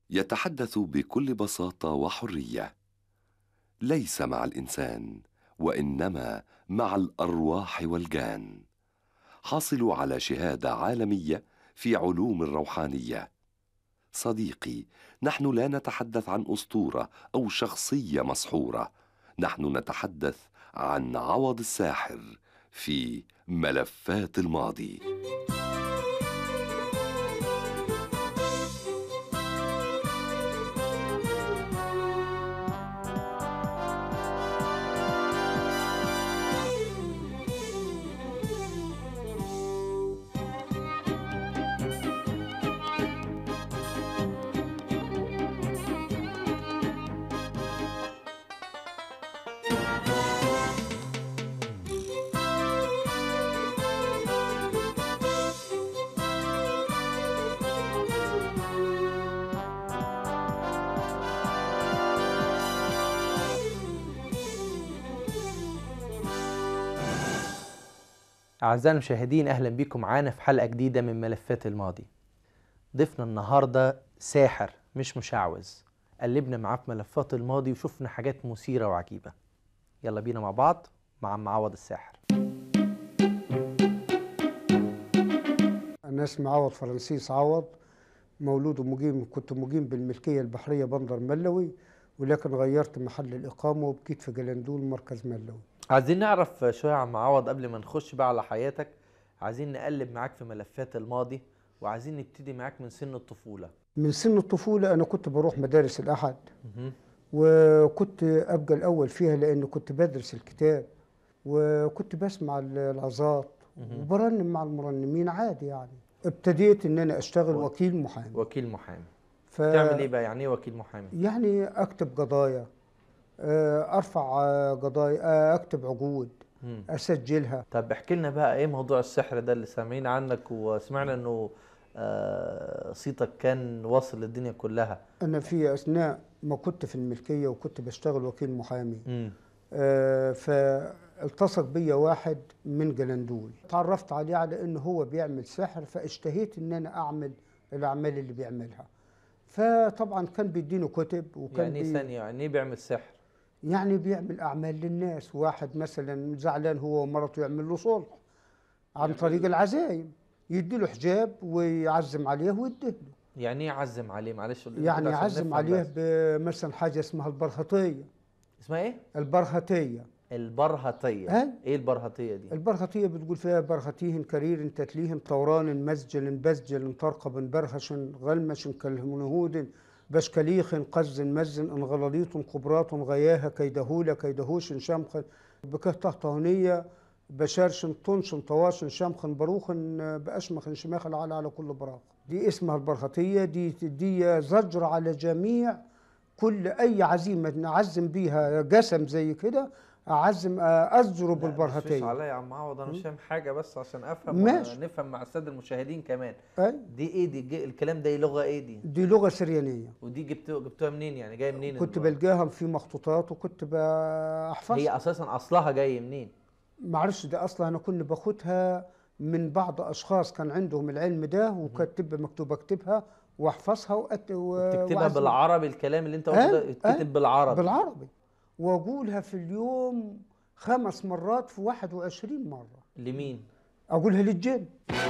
يتحدث بكل بساطة وحرية، ليس مع الإنسان وإنما مع الأرواح والجان. حاصل على شهادة عالمية في علوم الروحانية. صديقي، نحن لا نتحدث عن أسطورة أو شخصية مسحورة، نحن نتحدث عن عوض الساحر في ملفات الماضي. أعزائي المشاهدين، أهلا بكم معانا في حلقة جديدة من ملفات الماضي. ضيفنا النهاردة ساحر مش مشعوذ، قلبنا معاه في ملفات الماضي وشفنا حاجات مثيرة وعجيبة. يلا بينا مع بعض مع عم عوض الساحر. أنا اسمي عوض فرانسيس عوض، مولود ومقيم، كنت مقيم بالملكية البحرية بندر ملوي، ولكن غيرت محل الإقامة وبقيت في جلندول مركز ملوي. عايزين نعرف شوية يا عم عوض قبل ما نخش بقى على حياتك. عايزين نقلب معاك في ملفات الماضي، وعايزين نبتدي معاك من سن الطفولة. من سن الطفولة أنا كنت بروح مدارس الأحد، وكنت أبقى الأول فيها لأن كنت بدرس الكتاب، وكنت بسمع العظات وبرنم مع المرنمين عادي. يعني ابتديت إن أنا أشتغل وكيل محامي. وكيل محامي. تعمل إيه بقى؟ يعني إيه وكيل محامي؟ يعني أكتب قضايا، ارفع قضايا، اكتب عقود، اسجلها. طب احكي لنا بقى ايه موضوع السحر ده اللي سامعين عنك، وسمعنا انه صيتك كان واصل للدنيا كلها. انا في اثناء ما كنت في الملكيه وكنت بشتغل وكيل محامي، فالتصق بيا واحد من جلندول، تعرفت عليه على انه هو بيعمل سحر، فاشتهيت ان انا اعمل الاعمال اللي بيعملها. فطبعا كان بيديني كتب، وكان يعني ثانيه، يعني ايه بيعمل سحر؟ يعني بيعمل أعمال للناس. واحد مثلا زعلان هو ومرته يعمل له صلح عن طريق العزايم، يدي له حجاب ويعزم عليه ويديه له. يعني ايه يعزم عليه؟ معلش يعني يعزم عليه بمثلا حاجة اسمها البرهطية. اسمها ايه؟ البرهطية. البرهطية. ايه البرهطية دي؟ البرهطية بتقول فيها برهطيه كرير تتليه طوران مسجل بزجل طرقب برهش غلمش كالهنهود بشكليخ قز مزن انغلاليط قبرات غياها كيدهولة كيدهوش شمخ بكه طهطانية بشارش طنش طواش شمخ بروخ بأشمخ شماخ على كل براق. دي اسمها البرهطية. دي زجر على جميع كل أي عزيمة نعزم بيها قسم زي كده، أعزم أزجر بالبرهطية. مش عليا يا عم عوض، أنا مش فاهم حاجة، بس عشان أفهم ونفهم مع السادة المشاهدين كمان. دي إيه دي؟ الكلام ده لغة إيه دي؟ دي لغة سريانية. ودي جبتوها منين؟ يعني جاية منين؟ كنت بلقاها في مخطوطات وكنت بحفظها. هي أساسا أصلها جاي منين؟ معرفش ده أصلها، أنا كنت باخدها من بعض أشخاص كان عندهم العلم ده، وكانت تبقى مكتوبة أكتبها واحفظها وتكتبها بالعربي. الكلام اللي أنت قلته ده يتكتب بالعربي؟ بالعربي، وأقولها في اليوم 5 مرات في 21 مرة. لمين؟ أقولها للجن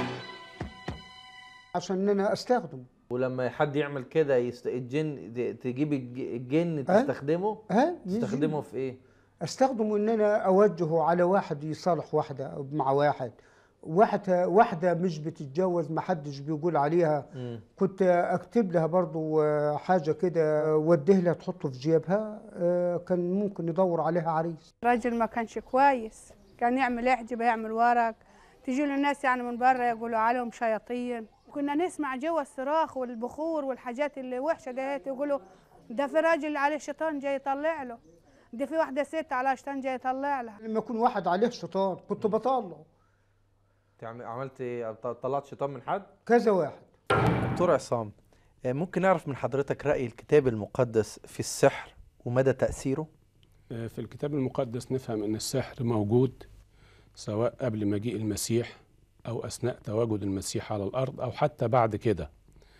عشان أنا أستخدمه. ولما حد يعمل كده الجن تجيب الجن تستخدمه؟ تستخدمه في ايه؟ استخدمه ان انا اوجهه على واحد يصالح واحده مع واحده مش بتتجوز، ما حدش بيقول عليها. كنت اكتب لها برضو حاجه كده وديه لها تحطه في جيبها، كان ممكن يدور عليها عريس. راجل ما كانش كويس، كان يعمل احجبه، يعمل ورق، تجي له الناس يعني من بره يقولوا عليهم شياطين. كنا نسمع جوا الصراخ والبخور والحاجات اللي وحشه ديت، يقولوا ده في راجل عليه شيطان جاي يطلع له، ده في واحده ست على شيطان جاي يطلع لها. لما يكون واحد عليه شيطان كنت بطلعه. عملت ايه؟ طلعت شيطان من حد؟ كذا واحد. دكتور عصام، ممكن نعرف من حضرتك رأي الكتاب المقدس في السحر ومدى تأثيره؟ في الكتاب المقدس نفهم ان السحر موجود سواء قبل مجيء المسيح أو أثناء تواجد المسيح على الأرض أو حتى بعد كده.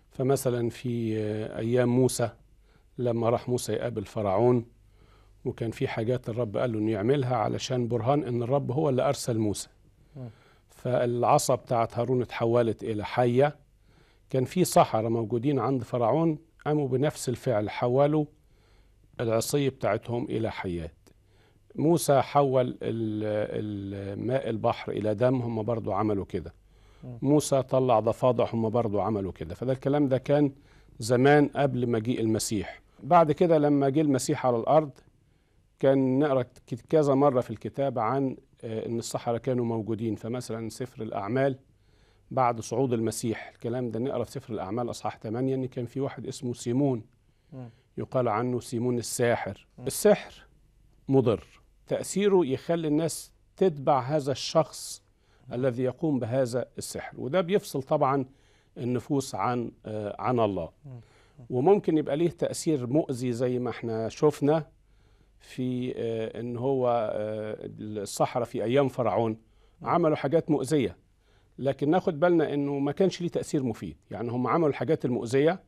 فمثلا في أيام موسى لما راح موسى يقابل فرعون، وكان في حاجات الرب قال له إنه يعملها علشان برهان إن الرب هو اللي أرسل موسى. فالعصا بتاعت هارون اتحولت إلى حية. كان في سحرة موجودين عند فرعون قاموا بنفس الفعل، حولوا العصي بتاعتهم إلى حيات. موسى حول ماء البحر إلى دم، هم برضو عملوا كده. موسى طلع ضفادع، هم برضو عملوا كده. فده الكلام ده كان زمان قبل مجيء المسيح. بعد كده لما جه المسيح على الأرض كان نقرأ كذا مرة في الكتاب عن إن السحرة كانوا موجودين. فمثلا سفر الأعمال بعد صعود المسيح، الكلام ده نقرأ في سفر الأعمال أصحاح 8 إن كان في واحد اسمه سيمون يقال عنه سيمون الساحر. السحر مضر، تأثيره يخلي الناس تتبع هذا الشخص الذي يقوم بهذا السحر، وده بيفصل طبعا النفوس عن الله. وممكن يبقى ليه تأثير مؤذي زي ما احنا شفنا في ان هو السحرة في ايام فرعون عملوا حاجات مؤذية، لكن ناخد بالنا انه ما كانش ليه تأثير مفيد. يعني هم عملوا الحاجات المؤذية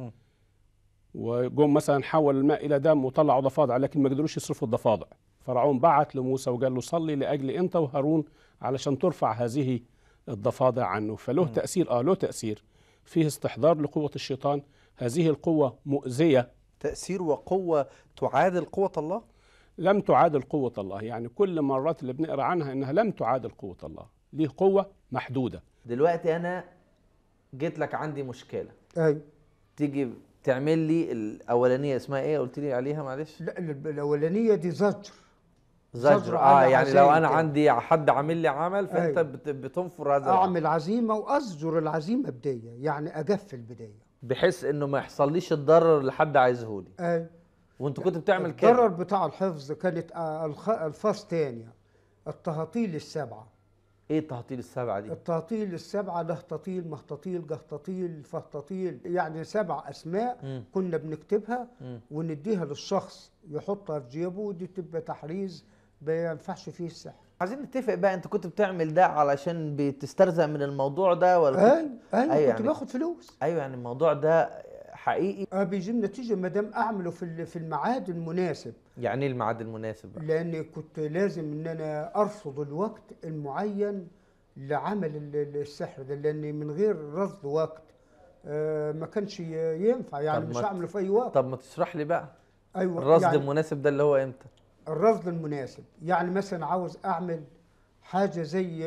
وجم مثلا حول الماء الى دم وطلعوا ضفادع، لكن ما قدروش يصرفوا الضفادع. فرعون بعت لموسى وقال له صلي لاجل انت وهارون علشان ترفع هذه الضفادع عنه. فله تأثير، له تأثير فيه استحضار لقوة الشيطان. هذه القوة مؤذية. تأثير وقوة تعادل قوة الله؟ لم تعادل قوة الله. يعني كل مرات اللي بنقرأ عنها انها لم تعادل قوة الله، ليه قوة محدودة. دلوقتي انا جيت لك عندي مشكلة، ايوه تيجي تعمل لي الاولانية اسمها ايه قلت لي عليها معلش؟ لا الاولانيه دي زجر. زجر. على يعني لو انا عزايم عندي حد عامل لي عمل فانت أيوة. بتنفر هذا اعمل عزيمه وازجر العزيمه بديه، يعني اجف البدايه بحيث انه ما يحصليش الضرر اللي حد عايزه لي. ايوه. وانت كنت بتعمل كده؟ الضرر بتاع الحفظ كانت الفاظ تانية، التهاطيل السبعه. ايه التهطيل السبعة دي؟ التهطيل السبعه، لهططيل مهططيل جهططيل فهططيل، يعني 7 اسماء كنا بنكتبها ونديها للشخص يحطها في جيبه، ودي تبقى تحريز ما ينفعش فيه السحر. عايزين نتفق بقى، انت كنت بتعمل ده علشان بتسترزق من الموضوع ده ولا ايوه كنت يعني باخد فلوس. ايوه يعني الموضوع ده حقيقي؟ بيجي نتيجه ما دام اعمله في الميعاد المناسب. يعني ايه الميعاد المناسب بقى؟ لان كنت لازم ان انا ارصد الوقت المعين لعمل السحر ده، لان من غير رصد وقت ما كانش ينفع، يعني مش هعمله في اي وقت. طب ما تشرح لي بقى. ايوه الرصد يعني المناسب ده اللي هو امتى؟ الرصد المناسب يعني مثلا عاوز اعمل حاجه زي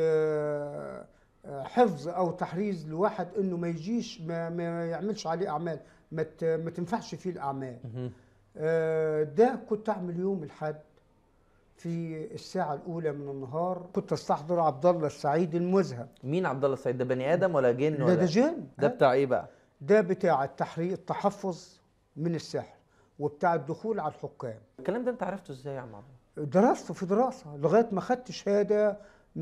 حفظ او تحريز لواحد انه ما يجيش ما يعملش عليه اعمال، ما تنفعش فيه الاعمال. ده كنت اعمل يوم الاحد في الساعه الاولى من النهار، كنت استحضر عبد الله السعيد المذهب. مين عبد الله السعيد ده؟ بني ادم ولا جن لا ولا؟ ده جن. ده بتاع ايه بقى؟ ده بتاع التحفظ من السحر وبتاع الدخول على الحكام. الكلام ده انت عرفته ازاي يا عم عبد الله؟ درسته في دراسه لغايه ما خدت شهاده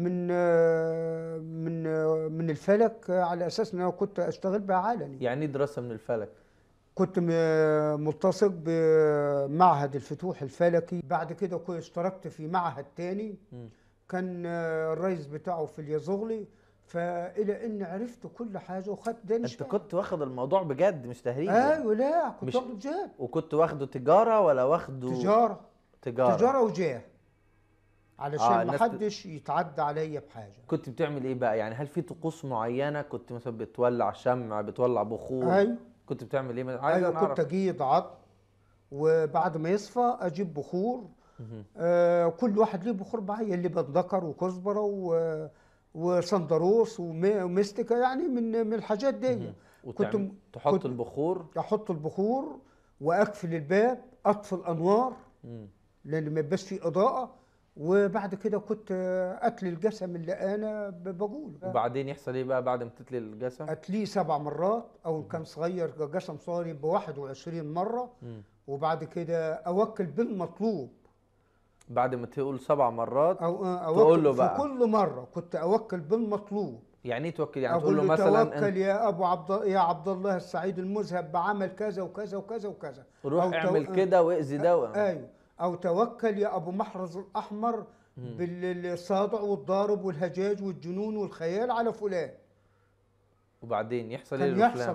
من الفلك، على اساس ان انا كنت اشتغل بها علني. يعني ايه دراسه من الفلك؟ كنت ملتصق بمعهد الفتوح الفلكي. بعد كده كنت اشتركت في معهد تاني كان الرئيس بتاعه في اليزغلي، فإلى إن عرفت كل حاجة وخدت داني. انت كنت واخد الموضوع بجد مش تهريج؟ ايوه لا كنت واخده بجد. وكنت واخده تجاره ولا واخده تجاره وجاه، علشان ما الناس حدش يتعدى عليا بحاجه. كنت بتعمل ايه بقى؟ يعني هل في طقوس معينه؟ كنت مثلا بتولع شمع، بتولع بخور؟ ايوه. كنت بتعمل ايه؟ عايز ايوه كنت اجيب عظم وبعد ما يصفى اجيب بخور. كل واحد ليه بخور معين، اللي بذكر وكزبره وصندروس ومستكه، يعني من الحاجات دي. كنت تحط البخور، احط البخور واقفل الباب، اطفي الانوار لان ما يبقاش فيه اضاءه، وبعد كده كنت اتلي الجسم اللي انا بقوله. وبعدين يحصل ايه بقى بعد ما تتلي الجسم؟ اتليه 7 مرات، او كان صغير جسم صغير يبقى 21 مره. وبعد كده اوكل بالمطلوب. بعد ما تقول 7 مرات أو تقول له بقى في كل مره كنت اوكل بالمطلوب. يعني ايه توكل؟ يعني تقول له مثلا توكل يا ابو عبد الله السعيد المذهب بعمل كذا وكذا وكذا وكذا، روح اعمل كده واذي ده. ايوه. او توكل يا ابو محرز الاحمر بالصادع والضارب والهجاج والجنون والخيال على فلان. وبعدين يحصل ايه؟ كان يحصل برضه.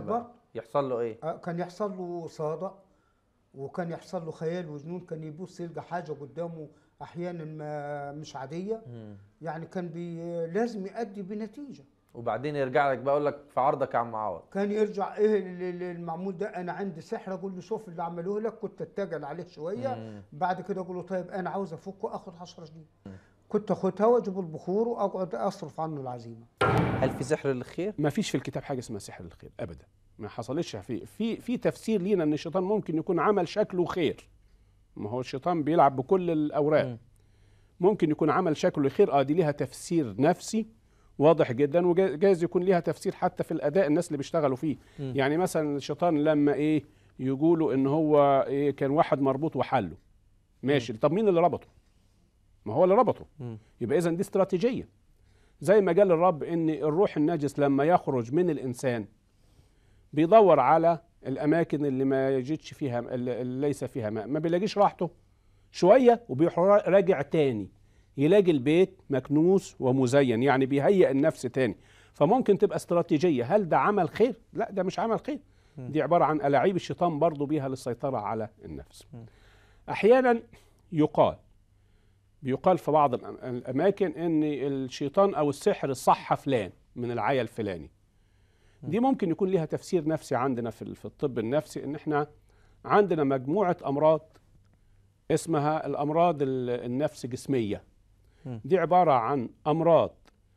يحصل له ايه؟ كان يحصل له صدع، وكان يحصل له خيال وجنون، كان يبص يلقى حاجه قدامه احيانا ما مش عاديه. يعني كان لازم يؤدي بنتيجه. وبعدين يرجع لك بقى يقول لك في عرضك يا عم عوض. كان يرجع ايه المعمول ده، انا عندي سحر، اقول له شوف اللي عملوه لك، كنت اتجل عليه شويه. بعد كده اقول له طيب انا عاوز افكه، اخد 10 جنيه. كنت اخدها واجيب البخور واقعد اصرف عنه العزيمه. هل في سحر للخير؟ ما فيش في الكتاب حاجه اسمها سحر للخير ابدا، ما حصلش في تفسير لينا ان الشيطان ممكن يكون عمل شكله خير. ما هو الشيطان بيلعب بكل الاوراق. ممكن يكون عمل شكله خير، دي ليها تفسير نفسي واضح جدا، وجايز يكون ليها تفسير حتى في الاداء الناس اللي بيشتغلوا فيه. يعني مثلا الشيطان لما يقولوا ان هو كان واحد مربوط وحله ماشي. طب مين اللي ربطه؟ ما هو اللي ربطه. يبقى اذا دي استراتيجيه. زي ما قال الرب ان الروح النجس لما يخرج من الانسان بيدور على الاماكن اللي ما يجدش فيها، اللي ليس فيها ماء، ما بيلاقيش راحته شويه وبيروح راجع تاني يلاقي البيت مكنوس ومزين، يعني بيهيئ النفس تاني. فممكن تبقى استراتيجية. هل ده عمل خير؟ لا، ده مش عمل خير، دي عبارة عن ألاعيب الشيطان برضو بيها للسيطرة على النفس. أحيانا بيقال في بعض الأماكن إن الشيطان أو السحر صح فلان من العيا الفلاني. دي ممكن يكون لها تفسير نفسي عندنا في الطب النفسي، إن إحنا عندنا مجموعة أمراض اسمها الأمراض النفس جسمية. دي عبارة عن أمراض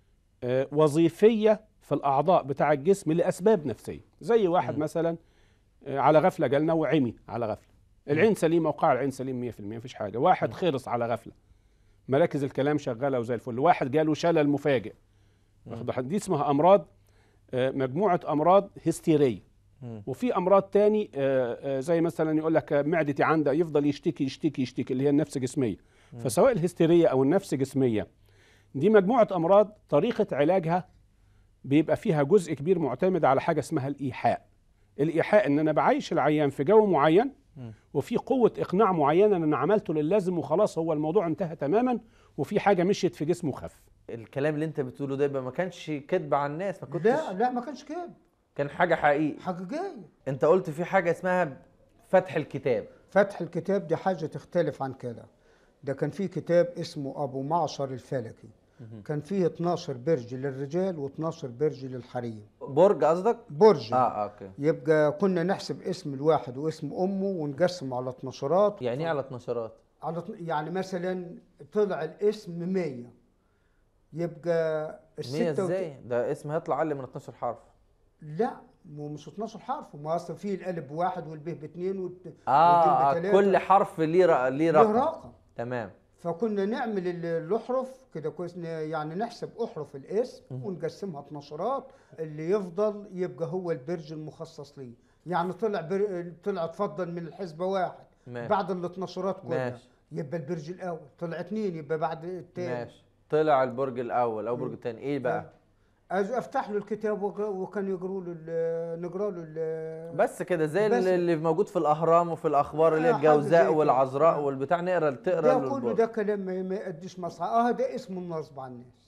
وظيفية في الأعضاء بتاع الجسم لأسباب نفسية. زي واحد مثلا على غفلة جالنا وعمي على غفلة، العين سليمة وقاع العين سليم 100%، مفيش حاجة. واحد خرس على غفلة، مراكز الكلام شغالة وزي الفل. واحد جاله شلل مفاجئ. دي اسمها أمراض، مجموعة أمراض هستيرية. وفي أمراض تاني زي مثلا يقول لك معدتي عنده، يفضل يشتكي اللي هي النفس جسمية. فسواء الهستيرية أو النفس جسمية، دي مجموعة أمراض طريقة علاجها بيبقى فيها جزء كبير معتمد على حاجة اسمها الإيحاء. الإيحاء إن أنا بعيش العيان في جو معين وفي قوة إقناع معينة، إن أنا عملته للازم وخلاص هو الموضوع انتهى تماما، وفي حاجة مشيت في جسمه وخف. الكلام اللي أنت بتقوله ده ما كانش كذب على الناس؟ ما كنتش؟ لا ما كانش كده، كان حاجة حقيقية حقيقية. أنت قلت في حاجة اسمها فتح الكتاب. فتح الكتاب دي حاجة تختلف عن كده. ده كان فيه كتاب اسمه أبو معشر الفلكي، كان فيه 12 برج للرجال و12 برج للحريم. برج قصدك؟ برج. اوكي. يبقى كنا نحسب اسم الواحد واسم امه ونقسم على 12. يعني ايه على 12؟ يعني مثلا طلع الاسم 100، يبقى 100 ازاي؟ ده اسم هيطلع اقل من 12 حرف. لا مش 12 حرف، ما اصلا فيه الالف بواحد والب باثنين والجيم بثلاثة. كل حرف ليه رقم. تمام. فكنا نعمل الاحرف كده كويس، يعني نحسب احرف الاسم ونقسمها 12، اللي يفضل يبقى هو البرج المخصص ليه. يعني طلع اتفضل من الحسبه واحد. ماشي. بعد ال 12 كلها. ماشي. يبقى البرج الاول. طلع 2 يبقى بعد الثاني. ماشي. طلع البرج الاول او البرج الثاني، ايه بقى؟ افتح له الكتاب وكان نقرا له بس كده زي اللي موجود في الاهرام وفي الاخبار، اللي الجوزاء والعذراء والبتاع، تقرا ده كله. ده كلام ما يقديش مصلحه. ده اسم النصب على الناس.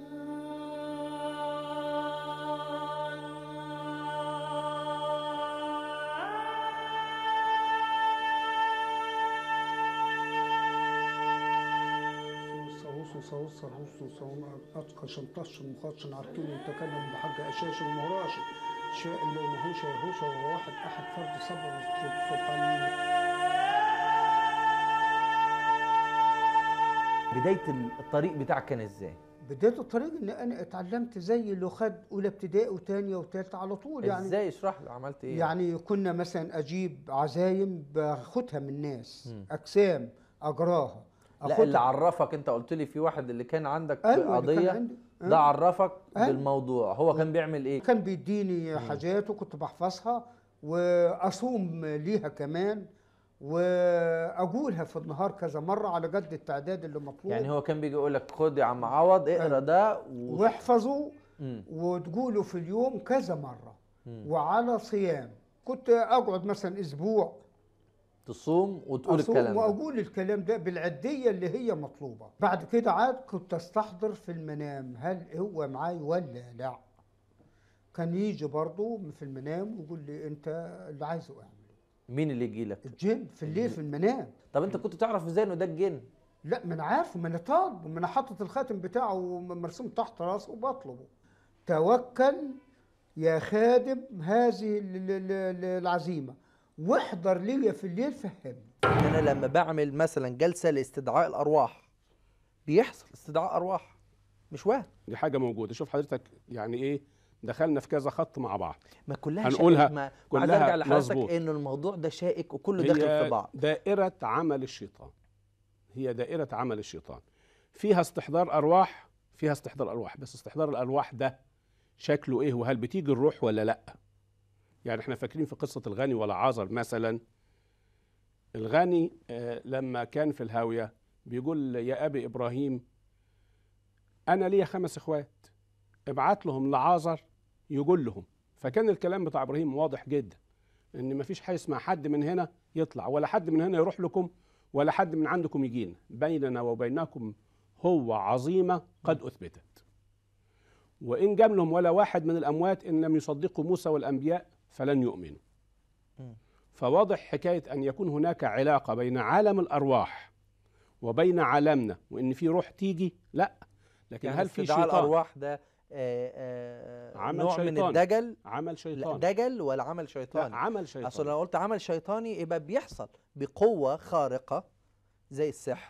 صوص أتقى شنطش مخاطش عرتون يتكلم بحق أشاش المهراشي شاء اللي مهوشة يهوشة وواحد أحد فرد صبر سبحان. بداية الطريق بتاعك كان ازاي؟ بداية الطريق ان انا اتعلمت زي اللي خد اولى ابتدائي وثانيه وثالثه على طول. يعني ازاي؟ اشرح لي عملت ايه. يعني كنا مثلا اجيب عزايم باخدها من الناس، اجسام اجراها. لا، اللي عرفك انت قلت لي في واحد اللي كان عندك قضيه، ده عرفك بالموضوع. هو كان بيعمل ايه؟ كان بيديني حاجات وكنت بحفظها واصوم ليها كمان، واقولها في النهار كذا مره على قد التعداد اللي مطلوب. يعني هو كان بيجي يقول لك خد يا عم عوض اقرا ده واحفظه وتقوله في اليوم كذا مره وعلى صيام. كنت اقعد مثلا اسبوع تصوم وتقول الكلام ده، واقول الكلام ده بالعديه اللي هي مطلوبه. بعد كده عاد كنت استحضر في المنام هل هو معاي ولا لا. كان يجي برضه في المنام ويقول لي انت اللي عايزه اعمله. مين اللي يجي لك؟ الجن في الليل في المنام. طب انت كنت تعرف ازاي انه ده الجن؟ لا، ما انا عارفه، ما انا طالبه، ما انا حاطط الخاتم بتاعه مرسوم تحت راسه وبطلبه. توكل يا خادم هذه العزيمه واحضر لي في الليل فهمني. انا لما بعمل مثلا جلسه لاستدعاء الارواح بيحصل استدعاء ارواح، مش وهم. دي حاجه موجوده. شوف حضرتك يعني ايه، دخلنا في كذا خط مع بعض. ما كلها هنقولها شائك. ما عايز كلها ارجع لحضرتك مظبوط. انه الموضوع ده شائك وكله داخل في بعض. دائره عمل الشيطان، هي دائره عمل الشيطان، فيها استحضار ارواح، فيها استحضار ارواح، بس استحضار الارواح ده شكله ايه، وهل بتيجي الروح ولا لا؟ يعني احنا فاكرين في قصه الغني والعازر مثلا. الغني لما كان في الهاويه بيقول يا ابي ابراهيم انا ليا 5 اخوات، ابعت لهم لعازر يقول لهم. فكان الكلام بتاع ابراهيم واضح جدا، ان مفيش حاجه اسمها حد من هنا يطلع ولا حد من هنا يروح لكم ولا حد من عندكم يجينا، بيننا وبينكم هو عظيمه قد اثبتت. وان جاب لهم ولا واحد من الاموات ان لم يصدقوا موسى والانبياء فلن يؤمنوا. فواضح حكايه ان يكون هناك علاقه بين عالم الارواح وبين عالمنا، وان في روح تيجي، لا. لكن يعني هل في استدعاء شيطان؟ الارواح ده عمل نوع شيطان. من الدجل؟ عمل لا شيطان. دجل ولا عمل لا، شيطاني؟ عمل شيطان. اصل لو قلت عمل شيطاني يبقى بيحصل بقوه خارقه زي السحر،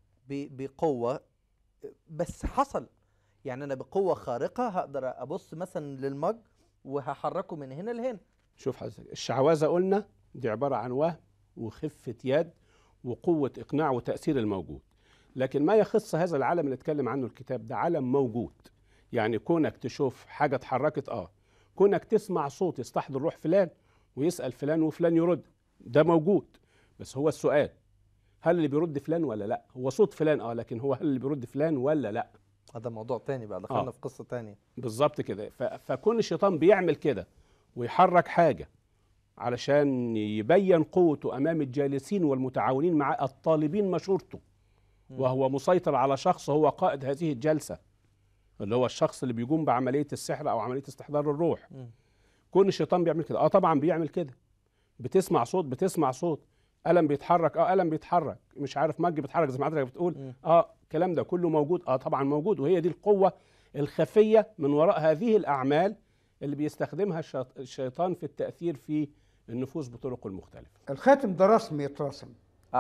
بقوه، بس حصل. يعني انا بقوه خارقه هقدر ابص مثلا للمج وهحركه من هنا لهنا. شوف حضرتك، الشعوذه قلنا دي عباره عن وهم وخفه يد وقوه اقناع وتاثير الموجود. لكن ما يخص هذا العالم اللي اتكلم عنه الكتاب ده عالم موجود. يعني كونك تشوف حاجه اتحركت، كونك تسمع صوت يستحضر روح فلان ويسال فلان وفلان يرد، ده موجود. بس هو السؤال، هل اللي بيرد فلان ولا لا؟ هو صوت فلان لكن هو هل اللي بيرد فلان ولا لا؟ هذا موضوع تاني بقى، دخلنا في قصه تانيه. بالظبط كده. فكون الشيطان بيعمل كده ويحرك حاجه علشان يبين قوته امام الجالسين والمتعاونين مع الطالبين مشورته، وهو مسيطر على شخص هو قائد هذه الجلسه، اللي هو الشخص اللي بيقوم بعمليه السحر او عمليه استحضار الروح. كون الشيطان بيعمل كده، طبعا بيعمل كده. بتسمع صوت، قلم بيتحرك، قلم بيتحرك، مش عارف مج بيتحرك زي ما حضرتك بتقول، الكلام ده كله موجود، طبعا موجود. وهي دي القوه الخفيه من وراء هذه الاعمال اللي بيستخدمها الشيطان في التاثير في النفوس بطرقه المختلفه. الخاتم ده رسم يترسم.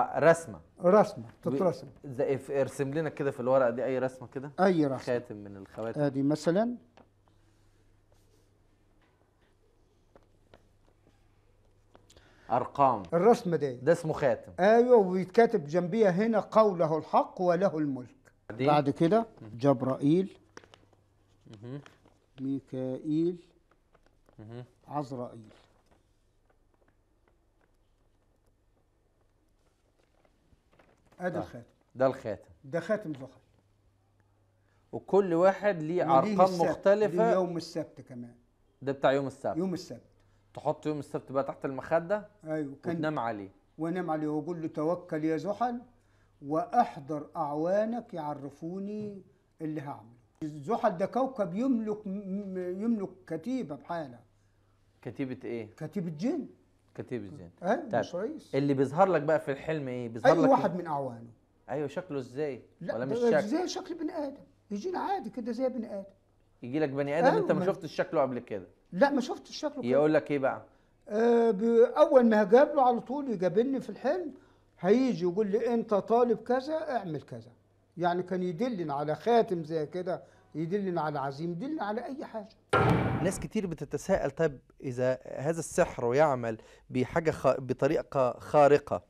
رسمه تترسم. ارسم لنا كده في الورقه دي اي رسمه كده، اي رسمه، خاتم من الخواتم. ادي مثلا ارقام. الرسمه ده اسمه خاتم. ايوه، ويتكتب جنبيها هنا قوله الحق وله الملك. بعد كده جبرائيل، ميكائيل، عزرائيل. ادي الخاتم. ده الخاتم، ده خاتم زحل، وكل واحد ليه ارقام مختلفه. ليه يوم السبت كمان. ده بتاع يوم السبت. يوم السبت تحط يوم السبت بقى تحت المخده. ايوه، وتنام عليه. وانام عليه واقول له توكل يا زحل واحضر اعوانك يعرفوني اللي هعمله. زحل ده كوكب يملك كتيبه بحالها. كتيبه ايه؟ كتيبه جن. كتيبه جن. ايوه مش رئيس. اللي بيظهر لك بقى في الحلم ايه؟ بيظهر لك واحد من اعوانه. ايوه، شكله ازاي؟ لا ولا مش زي شكل بني ادم، يجينا عادي كده زي بني ادم. يجي لك بني ادم. أيوة، انت ما شفتش شكله قبل كده؟ لا ما شفتش شكله. يقول لك ايه بقى؟ اول ما هجابله على طول يقابلني في الحلم، هيجي يقول لي انت طالب كذا اعمل كذا. يعني كان يدلنا على خاتم زي كده، يدلنا على عزيم، يدلنا على اي حاجه. ناس كتير بتتساءل، طيب اذا هذا السحر يعمل بحاجه بطريقه خارقه،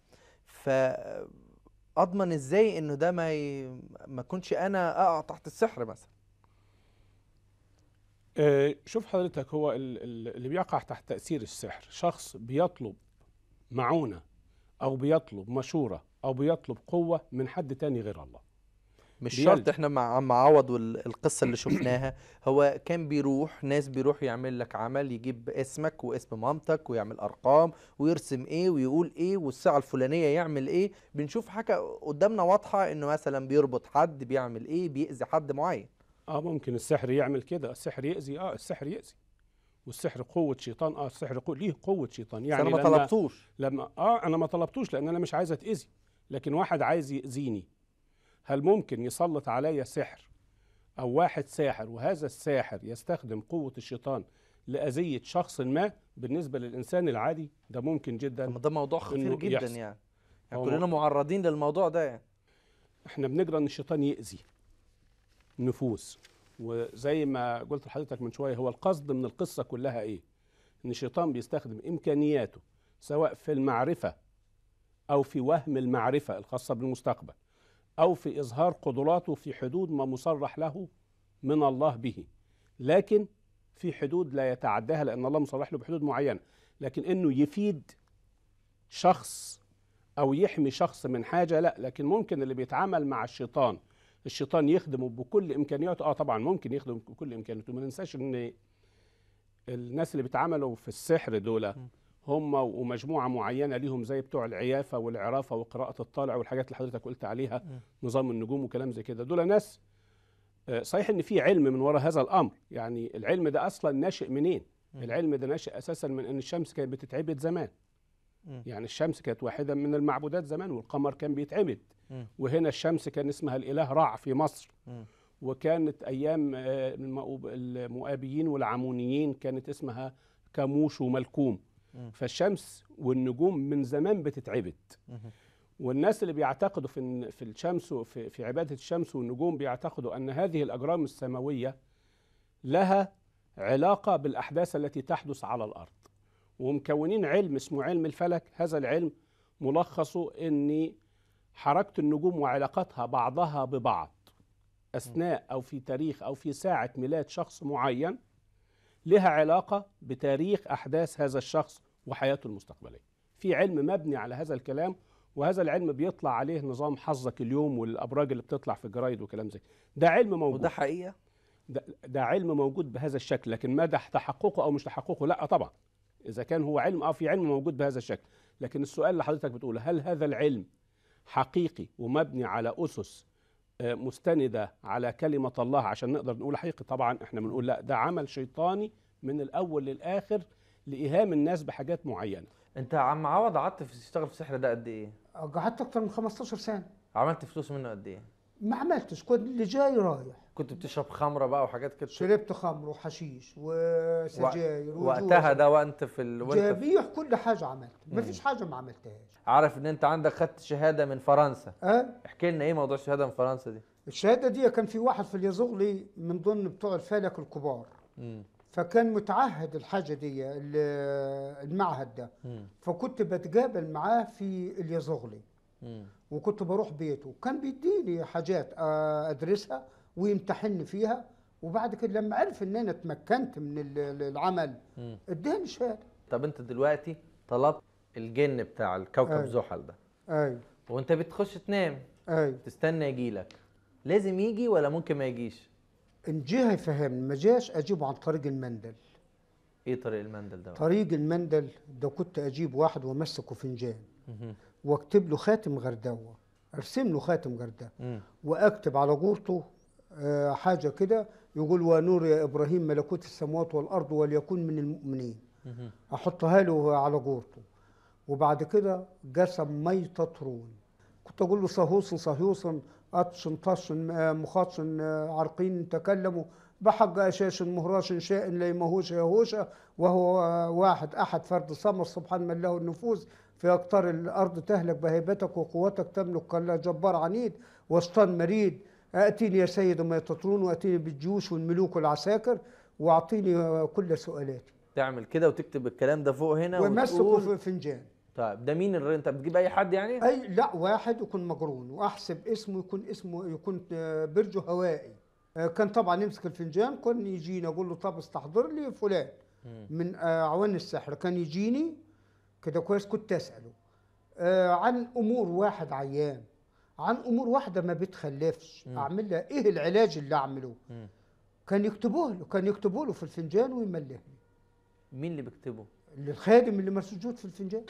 فاضمن ازاي انه ده ما كنش انا اقع تحت السحر مثلا؟ شوف حضرتك، هو اللي بيقع تحت تأثير السحر شخص بيطلب معونة أو بيطلب مشورة أو بيطلب قوة من حد تاني غير الله. مش شرط. احنا مع عوض والقصة اللي شفناها، هو كان بيروح يعمل لك عمل، يجيب اسمك واسم مامتك ويعمل أرقام ويرسم ايه ويقول ايه والساعة الفلانية يعمل ايه. بنشوف حاجة قدامنا واضحة انه مثلا بيربط حد، بيعمل ايه، بيأذي حد معين. ممكن السحر يعمل كده، السحر يأذي، السحر يأذي. والسحر قوه شيطان. السحر ليه قوه شيطان، يعني انا ما طلبتوش. لما انا ما طلبتوش لان انا مش عايز اتاذي، لكن واحد عايز يأذيني، هل ممكن يسلط عليا سحر او واحد ساحر وهذا الساحر يستخدم قوه الشيطان لأذية شخص ما؟ بالنسبه للانسان العادي ده ممكن جدا. طب ده موضوع خطير إنه جدا يحصل. يعني كلنا معرضين للموضوع ده يعني. احنا بنقرا ان الشيطان يأذي النفوس، وزي ما قلت لحضرتك من شويه، هو القصد من القصه كلها ايه؟ ان الشيطان بيستخدم امكانياته سواء في المعرفه او في وهم المعرفه الخاصه بالمستقبل، او في اظهار قدراته في حدود ما مصرح له من الله به، لكن في حدود لا يتعداها لان الله مصرح له بحدود معينه. لكن انه يفيد شخص او يحمي شخص من حاجه لا. لكن ممكن اللي بيتعامل مع الشيطان يخدمه بكل امكانياته. طبعا ممكن يخدم بكل امكانياته. ما ننساش ان الناس اللي بيتعاملوا في السحر دول هم ومجموعه معينه ليهم زي بتوع العيافه والعرافه وقراءه الطالع والحاجات اللي حضرتك قلت عليها، نظام النجوم وكلام زي كده. دول ناس صحيح ان في علم من وراء هذا الامر. يعني العلم ده اصلا ناشئ منين؟ العلم ده ناشئ اساسا من ان الشمس كانت بتتعبد زمان. يعني الشمس كانت واحدة من المعبودات زمان، والقمر كان بيتعبد. وهنا الشمس كان اسمها الإله رع في مصر. وكانت أيام المؤابيين والعمونيين كانت اسمها كاموش وملكوم. فالشمس والنجوم من زمان بتتعبد. والناس اللي بيعتقدوا في الشمس في عبادة الشمس والنجوم بيعتقدوا أن هذه الأجرام السماوية لها علاقة بالأحداث التي تحدث على الأرض، ومكونين علم اسمه علم الفلك. هذا العلم ملخصه ان حركة النجوم وعلاقتها بعضها ببعض اثناء او في تاريخ او في ساعة ميلاد شخص معين لها علاقة بتاريخ احداث هذا الشخص وحياته المستقبلية. في علم مبني على هذا الكلام، وهذا العلم بيطلع عليه نظام حظك اليوم والابراج اللي بتطلع في الجرايد وكلام زي ده. علم موجود، وده حقيقة. ده علم موجود بهذا الشكل، لكن مدى تحققه او مش تحققه لا طبعا. إذا كان هو علم في علم موجود بهذا الشكل، لكن السؤال اللي حضرتك بتقوله هل هذا العلم حقيقي ومبني على أسس مستندة على كلمة الله عشان نقدر نقول حقيقي؟ طبعا احنا بنقول لا، ده عمل شيطاني من الأول للآخر لإيهام الناس بحاجات معينة. انت يا عم عوض قعدت تشتغل في السحر ده قد ايه؟ قعدت اكتر من 15 سنه. عملت فلوس منه قد ايه؟ ما عملتش، كنت اللي جاي رايح. كنت بتشرب خمره بقى وحاجات كده؟ شربت خمر وحشيش وسجاير وقتها ده وانت جميع كل حاجه عملت، مفيش حاجه ما عملتهاش. عارف ان انت عندك خدت شهاده من فرنسا؟ احكي لنا ايه موضوع الشهاده من فرنسا دي؟ الشهاده دي كان في واحد في اليزغلي من ضمن بتوع الفلك الكبار، فكان متعهد الحاجه دي المعهد ده. فكنت بتقابل معاه في اليزغلي وكنت بروح بيته، وكان بيديني حاجات ادرسها ويمتحني فيها، وبعد كده لما عرف ان انا اتمكنت من العمل اداني شهاده. طب انت دلوقتي طلبت الجن بتاع الكوكب زحل ده، ايوه، وانت بتخش تنام، ايوه، تستنى يجيلك، لازم يجي ولا ممكن ما يجيش؟ ان جه يفهمني، ما جاش اجيبه عن طريق المندل. ايه طريق المندل ده؟ طريق المندل ده كنت اجيب واحد وامسكه فنجان واكتب له خاتم غردوه، ارسم له خاتم غردوه واكتب على جورته حاجه كده يقول ونور يا ابراهيم ملكوت السماوات والارض وليكن من المؤمنين. احطها له على جورته، وبعد كده قسم مي تطرون. كنت اقول له صهوص صهيوص اطشن طشن مخاطشن عرقين تكلموا بحق اشاش مهراش شاء لا يمهوش يهوش، وهو واحد احد فرد صمد سبحان من له النفوذ في اقطار الارض تهلك بهيبتك وقوتك تملك كلا جبار عنيد وسطان مريد. اتيني يا سيد ما يتطرون واتيني بالجيوش والملوك والعساكر واعطيني كل سؤالاتي. تعمل كده وتكتب الكلام ده فوق هنا ومسكه في فنجان. طيب ده مين انت بتجيب اي حد يعني؟ اي لا، واحد يكون مقرون واحسب اسمه يكون برجه هوائي. كان طبعا يمسك الفنجان، كان يجيني اقول له طب استحضر لي فلان من اعوان السحر، كان يجيني كده كويس. كنت اساله عن امور واحد عيان، عن امور واحده ما بتخلفش، اعمل لها ايه العلاج اللي اعمله. كان يكتبوه له في الفنجان ويملهني. مين اللي بيكتبه؟ الخادم اللي مسجود في الفنجان.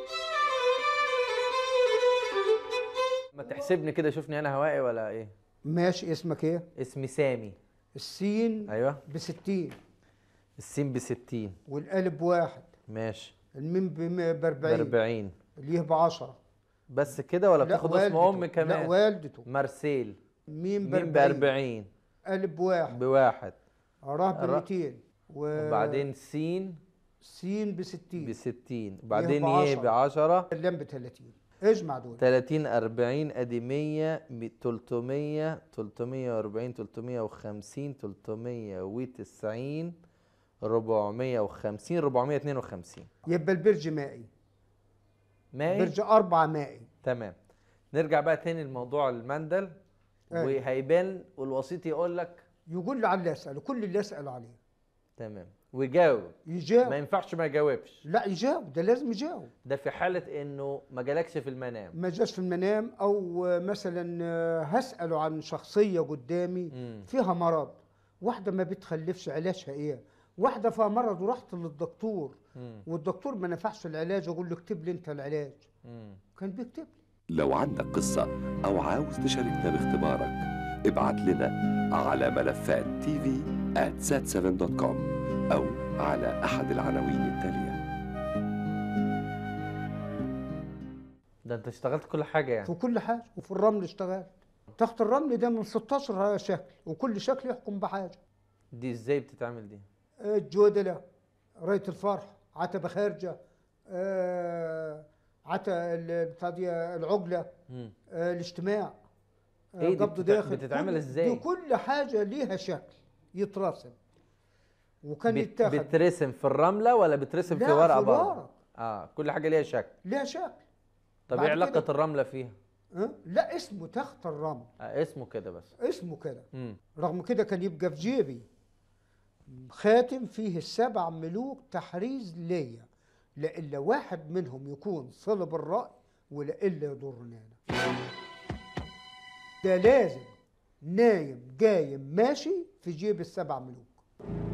ما تحسبني كده، شوفني انا هوائي ولا ايه؟ ماشي. اسمك ايه؟ اسمي سامي. السين ايوه ب60. السين ب60. والالف واحد. ماشي. الميم ب40. ب40. اليه ب10. بس كده ولا بتاخد اسم ام كمان؟ لا والدته. مارسيل. ميم ميم ب40. ب40. الف بواحد. بواحد. راه ب200. وبعدين سين. سين ب60. ب60. وبعدين يه ب10. اللام ب30. اجمع دول. 30 40 ادي 100 300 340 350 390 450 452. يبقى البرج مائي. مائي. برج 4 مائي. تمام. نرجع بقى تاني لموضوع المندل. وهيبان والوسيط يقول لك، يقول له على اللي اساله، كل اللي اسال عليه. تمام. ويجاوب. يجاوب. ما ينفعش ما يجاوبش. لا يجاوب، ده لازم يجاوب. ده في حالة انه ما جالكش في المنام. ما جاش في المنام، او مثلا هساله عن شخصيه قدامي فيها مرض. واحده ما بتخلفش، علاجها ايه؟ واحده فيها مرض ورحت للدكتور والدكتور ما نفعش العلاج، اقول له اكتب لي انت العلاج. كان بيكتب لي. لو عندك قصة أو عاوز تشاركنا باختبارك، ابعت لنا على ملفات tv@sat7.com أو على أحد العناوين التالية. ده انت اشتغلت كل حاجة يعني؟ في كل حاجه. وفي الرمل اشتغلت. تحت الرمل ده من 16 شكل، وكل شكل يحكم بحاجه. دي ازاي بتتعمل دي؟ الجودله، رايه الفرح، عتبه خارجه، العجله، الاجتماع، ايه قبض داخل. بتتعمل ازاي؟ دي كل حاجه ليها شكل يترسم. وكان يتاخد. بترسم في الرمله ولا بترسم في ورقه بره؟ كل حاجه ليها شكل. ليها شكل. طب ايه علاقه الرمله فيها؟ لا اسمه تحت الرمل. اسمه كده بس. اسمه كده. رغم كده كان يبقى في جيبي خاتم فيه ال7 ملوك تحريز ليا، لإلا واحد منهم يكون صلب الرأي ولإلا يضرنا. ده لازم نايم جايم ماشي في جيب ال7 ملوك.